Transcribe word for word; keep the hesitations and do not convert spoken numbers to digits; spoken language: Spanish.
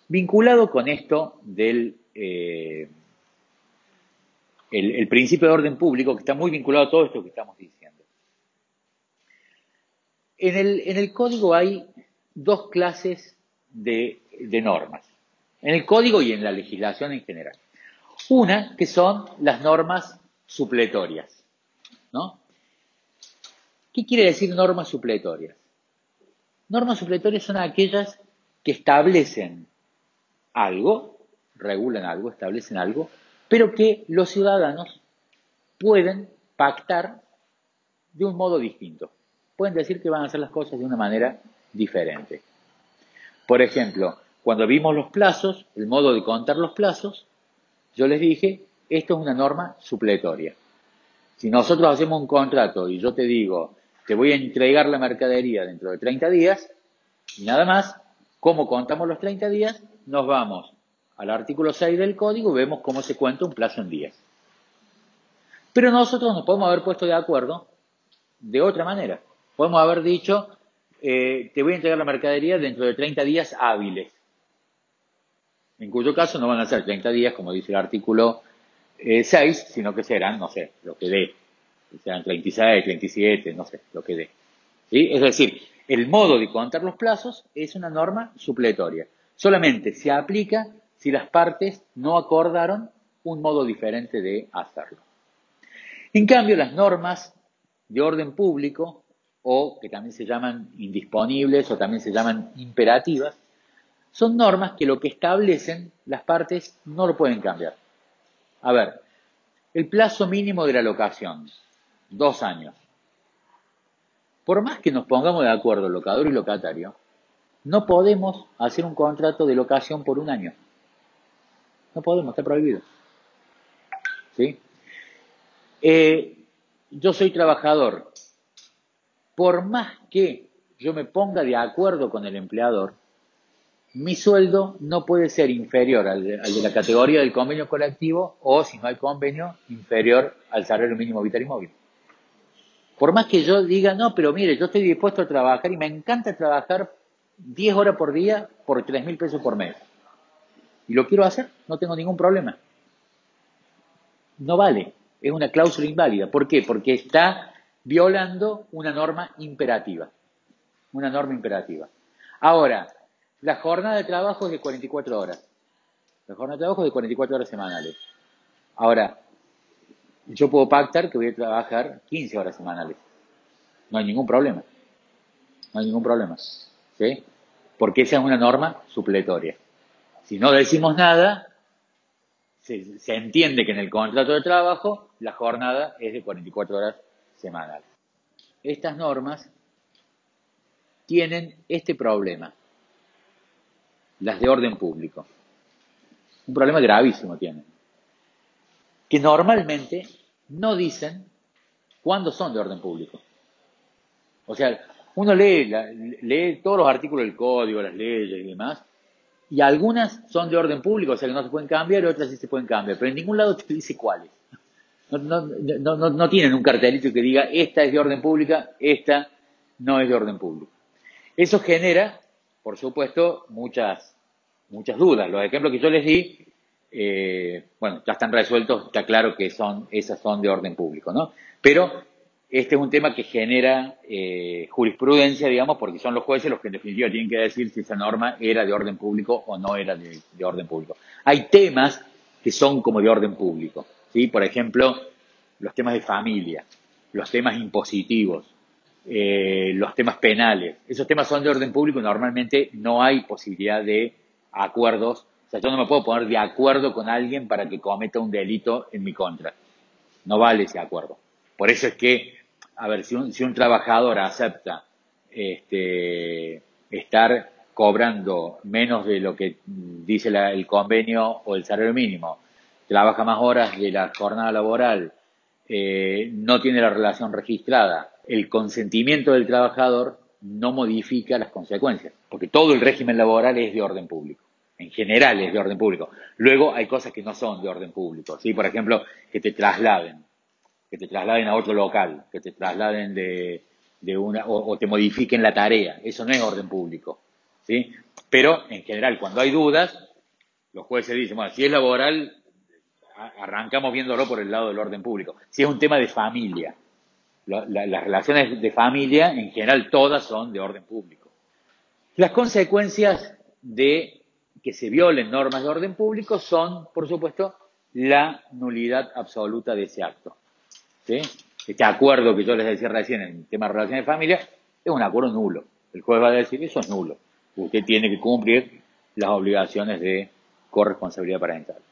Vinculado con esto del eh, el, el principio de orden público, que está muy vinculado a todo esto que estamos diciendo. En el, en el código hay dos clases de, de normas, en el código y en la legislación en general. Una, que son las normas supletorias, ¿no? ¿Qué quiere decir normas supletorias? Normas supletorias son aquellas que establecen algo, regulan algo, establecen algo, pero que los ciudadanos pueden pactar de un modo distinto. Pueden decir que van a hacer las cosas de una manera diferente. Por ejemplo, cuando vimos los plazos, el modo de contar los plazos, yo les dije, esto es una norma supletoria. Si nosotros hacemos un contrato y yo te digo, te voy a entregar la mercadería dentro de treinta días, y nada más, ¿cómo contamos los treinta días? Nos vamos al artículo seis del código y vemos cómo se cuenta un plazo en días. Pero nosotros nos podemos haber puesto de acuerdo de otra manera. Podemos haber dicho, eh, te voy a entregar la mercadería dentro de treinta días hábiles. En cuyo caso no van a ser treinta días, como dice el artículo eh, seis, sino que serán, no sé, lo que dé. Serán treinta y seis, treinta y siete, no sé, lo que dé. ¿Sí? Es decir, el modo de contar los plazos es una norma supletoria. Solamente se aplica si las partes no acordaron un modo diferente de hacerlo. En cambio, las normas de orden público, o que también se llaman indisponibles o también se llaman imperativas, son normas que lo que establecen las partes no lo pueden cambiar. A ver, el plazo mínimo de la locación, dos años. Por más que nos pongamos de acuerdo locador y locatario, no podemos hacer un contrato de locación por un año. No podemos, está prohibido. ¿Sí? Eh, yo soy trabajador. Por más que yo me ponga de acuerdo con el empleador, mi sueldo no puede ser inferior al de, al de la categoría del convenio colectivo o, si no hay convenio, inferior al salario mínimo vital y móvil. Por más que yo diga, no, pero mire, yo estoy dispuesto a trabajar y me encanta trabajar diez horas por día por tres mil pesos por mes. Y lo quiero hacer, no tengo ningún problema. No vale, es una cláusula inválida. ¿Por qué? Porque está violando una norma imperativa. Una norma imperativa. Ahora, la jornada de trabajo es de cuarenta y cuatro horas. La jornada de trabajo es de cuarenta y cuatro horas semanales. Ahora, yo puedo pactar que voy a trabajar quince horas semanales. No hay ningún problema. No hay ningún problema. ¿Sí? Porque esa es una norma supletoria. Si no decimos nada, se, se entiende que en el contrato de trabajo la jornada es de cuarenta y cuatro horas semanales. Estas normas tienen este problema, las de orden público. Un problema gravísimo tienen. Que normalmente no dicen cuándo son de orden público. O sea, uno lee, la, lee todos los artículos del código, las leyes y demás, y algunas son de orden público, o sea que no se pueden cambiar, y otras sí se pueden cambiar, pero en ningún lado te dice cuáles. No, no, no, no, no tienen un cartelito que diga, esta es de orden pública, esta no es de orden público. Eso genera, por supuesto, muchas, muchas dudas. Los ejemplos que yo les di, eh, bueno, ya están resueltos, está claro que son, esas son de orden público, ¿no? Pero este es un tema que genera eh, jurisprudencia, digamos, porque son los jueces los que en definitiva tienen que decir si esa norma era de orden público o no era de, de orden público. Hay temas que son como de orden público, ¿sí? Por ejemplo, los temas de familia, los temas impositivos, eh, los temas penales. Esos temas son de orden público y normalmente no hay posibilidad de acuerdos. O sea, yo no me puedo poner de acuerdo con alguien para que cometa un delito en mi contra. No vale ese acuerdo. Por eso es que, a ver, si un, si un trabajador acepta este, estar cobrando menos de lo que dice la, el convenio o el salario mínimo, trabaja más horas de la jornada laboral, eh, no tiene la relación registrada, el consentimiento del trabajador no modifica las consecuencias, porque todo el régimen laboral es de orden público. En general es de orden público. Luego hay cosas que no son de orden público, ¿sí? Por ejemplo, que te trasladen, que te trasladen a otro local, que te trasladen de, de una, o, o te modifiquen la tarea. Eso no es orden público, ¿sí? Pero, en general, cuando hay dudas, los jueces dicen, bueno, si es laboral, arrancamos viéndolo por el lado del orden público. Si es un tema de familia, la, la, las relaciones de familia, en general, todas son de orden público. Las consecuencias de que se violen normas de orden público son, por supuesto, la nulidad absoluta de ese acto. ¿Sí? Este acuerdo que yo les decía recién en el tema de relaciones de familia es un acuerdo nulo. El juez va a decir, eso es nulo. Usted tiene que cumplir las obligaciones de corresponsabilidad parental.